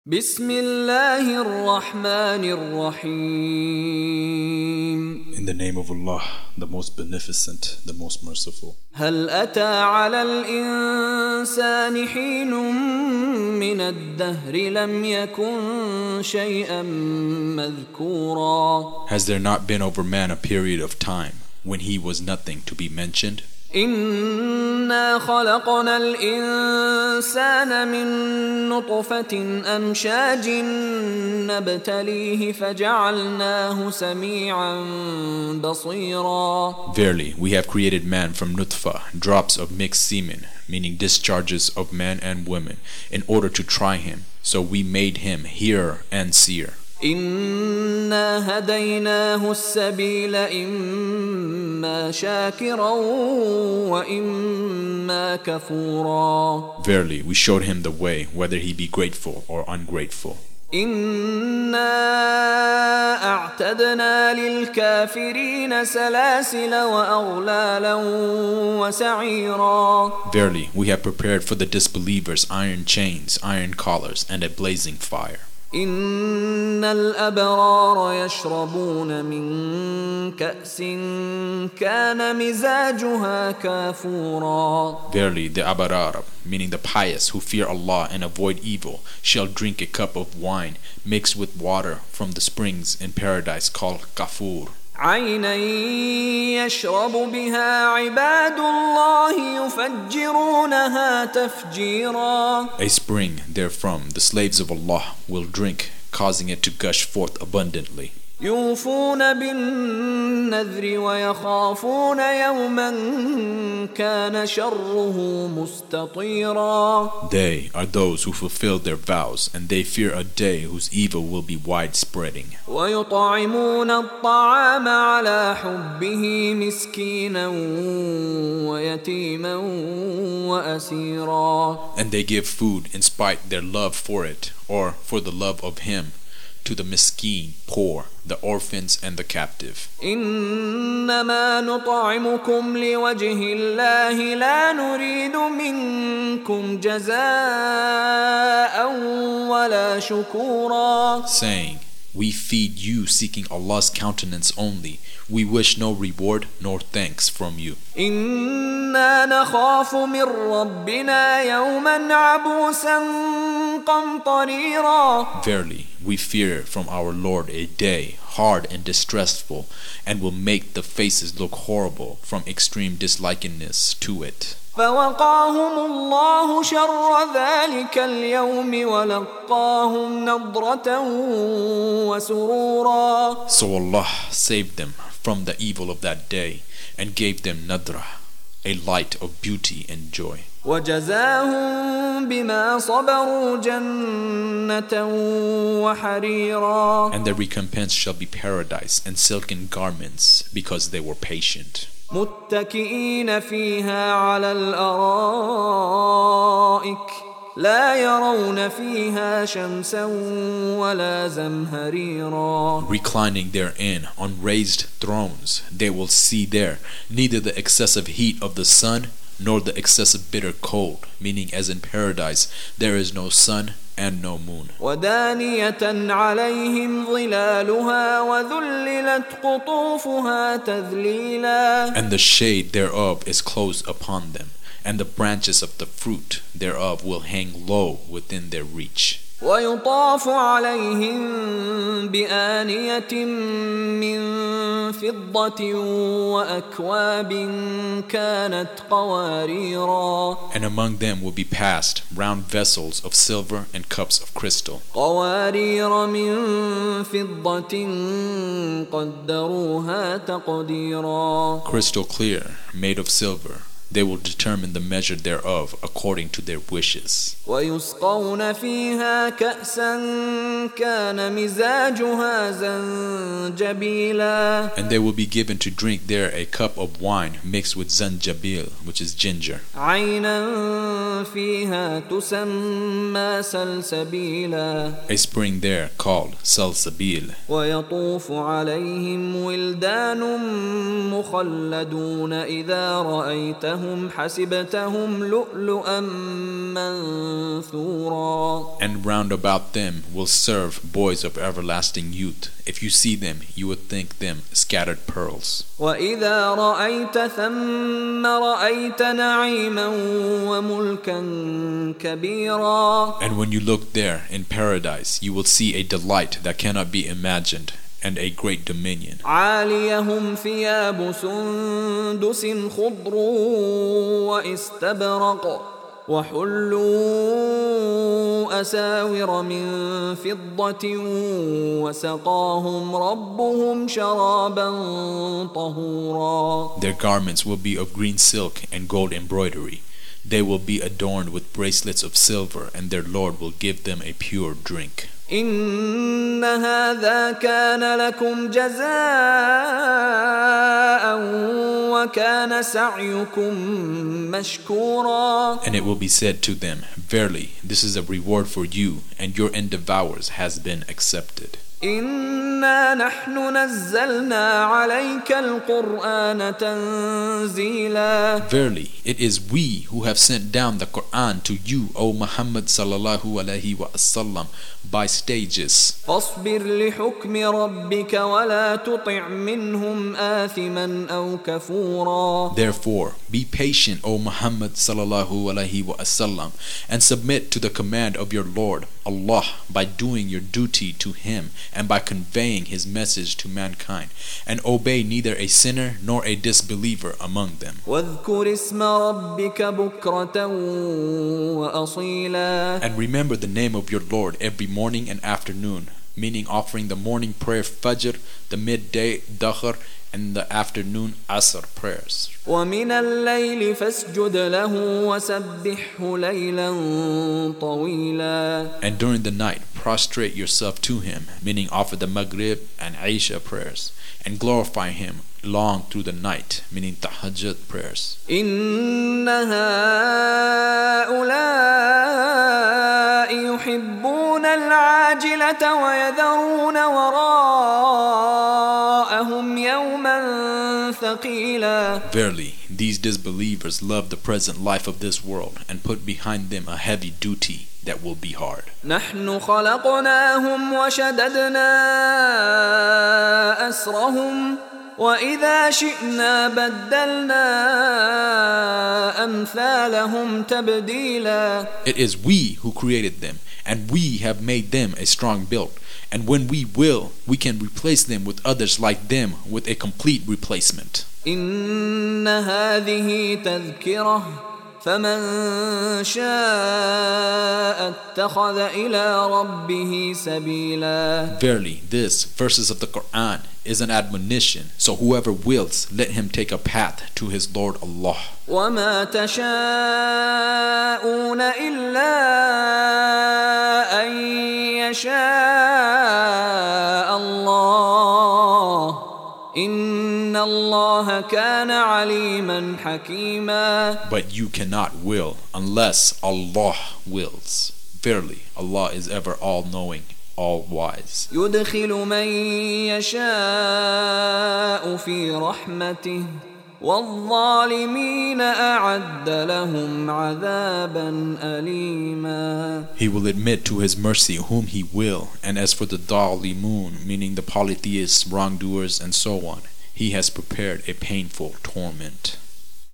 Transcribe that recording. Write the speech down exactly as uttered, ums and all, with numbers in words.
بسم الله الرحمن الرحيم. In the name of Allah, the most beneficent, the most merciful. هل أتى على الإنسان حين من الدهر لم يكن شيئا مذكورا. Has there not been over man a period of time when he was nothing to be mentioned? إنا خلقنا الإنسان من نطفة أمشاج نبتليه فجعلناه سميعا بصيرا. Verily, we have created man from nutfa, drops of mixed semen, meaning discharges of men and women, in order to try him. So we made him hearer and seer. إنا هديناه السبيل إما شاكرا وإما كفورا. Verily, we showed him the way, whether he be grateful or ungrateful. إنا أعتدنا للكافرين سلاسل وأغلالا وسعيرا. Verily, we have prepared for the disbelievers iron chains, iron collars, and a blazing fire. إن الأبرار يشربون من كأس كان مزاجها كافورا. Verily, the abarar, meaning the pious who fear Allah and avoid evil, shall drink a cup of wine mixed with water from the springs in paradise called kafur. عينا يشرب بها عباد الله يفجرونها تفجيرا. A spring therefrom the slaves of Allah will drink, causing it to gush forth abundantly. يوفون بالنذر ويخافون يوما كان شره مستطيرا. They are those who fulfill their vows, and they fear a day whose evil will be widespreading. ويطعمون الطعام على حبه مسكينا ويتيما وأسيرا. And they give food in spite their love for it, or for the love of him, to the miskeen, poor, the orphans and the captive. إنما نطعمكم لوجه الله لا نريد منكم جزاء ولا شكورا. Saying, we feed you seeking Allah's countenance only. We wish no reward nor thanks from you. إنا نخاف من ربنا يوما عبوسا قمطريرا. Verily, we fear from our Lord a day hard and distressful, and will make the faces look horrible from extreme dislikeness to it. فوقاهم الله شر ذلك اليوم ولقاهم نضرة وسرورا. So Allah saved them from the evil of that day and gave them nadra, a light of beauty and joy. وجزاهم بما صبروا جنة وحريرا. And their recompense shall be paradise and silken garments, because they were patient. متكئين فيها على الأرائك لا يرون فيها شمسا ولا زمهريرا. Reclining therein on raised thrones, they will see there neither the excessive heat of the sun nor the excessive bitter cold, meaning as in paradise there is no sun and no moon. ودانية عليهم ظلالها وذللت قطوفها تذليلا. And the shade thereof is closed upon them, and the branches of the fruit thereof will hang low within their reach. ويطاف عليهم بآنية من فضة وأكواب كانت قواريرا. And among them will be passed round vessels of silver and cups of crystal. قوارير من فضة قدروها تقديرا. Crystal clear, made of silver. They will determine the measure thereof according to their wishes. ويسقون فيها كأسا كان مزاجها زنجبيلا. And they will be given to drink there a cup of wine mixed with zanjabil, which is ginger. عينا فيها تسمى سلسبيلا. A spring there called salsabil. ويطوف عليهم ولدان مخلدون إذا رأيتهم حسبتهم حسبتهم لؤلؤا منثورا. And round about them will serve boys of everlasting youth. If you see them, you would think them scattered pearls. وإذا رأيت ثم رأيت نعيما وملكا كبيرا. And when you look there in paradise, you will see a delight that cannot be imagined and a great dominion. عاليهم ثياب سندس خضر واستبرق وحلوا أساور من فضة وسقاهم ربهم شرابا طهورا. Their garments will be of green silk and gold embroidery. They will be adorned with bracelets of silver, and their Lord will give them a pure drink. إن هذا كان لكم جزاء وكان سعيكم مشكورا. And it will be said to them, Verily, this is a reward for you, and your endeavors has been accepted. إنا نحن نزلنا عليك القرآن تنزيلا. Verily, it is we who have sent down the Quran to you, O Muhammad sallallahu alaihi wasallam, by stages. فاصبر لحكم ربك ولا تطع منهم آثما أو كفورا. Therefore, be patient, O Muhammad sallallahu alaihi wasallam, and submit to the command of your Lord, Allah, by doing your duty to Him and by conveying His message to mankind, and obey neither a sinner nor a disbeliever among them. واذكر اسم ربك بكرة وأصيلا. And remember the name of your Lord every morning and afternoon, meaning offering the morning prayer Fajr, the midday Dahr, and the afternoon Asr prayers. ومن الليل فاسجد له وسبحه ليلا طويلا. And during the night prostrate yourself to Him, meaning offer the Maghrib and Isha prayers, and glorify Him long through the night, meaning Tahajjud prayers. إن هؤلاء يحبون العاجلة ويذرون وراءهم يوما ثقيلا. Verily, these disbelievers love the present life of this world and put behind them a heavy duty that will be hard. نحن خلقناهم وشددنا أسرهم وإذا شئنا بدلنا أمثالهم تبديلا. It is we who created them, and we have made them a strong build. And when we will, we can replace them with others like them with a complete replacement. إن هذه تذكرة فمن شاء اتخذ إلى ربه سبيلا. Verily, this, verses of the Quran, is an admonition, so whoever wills, let him take a path to his Lord Allah. وما تشاءون إلا أن يشاء الله إن الله كان عليما حكيما. But you cannot will unless Allah wills. Verily, Allah is ever all-knowing, all-wise. يدخل من يشاء في رحمته والظالمين أعد لهم عذابا أليما. He will admit to His mercy whom He will, and as for the Dhalimun, meaning the polytheists, wrongdoers, and so on, He has prepared a painful torment.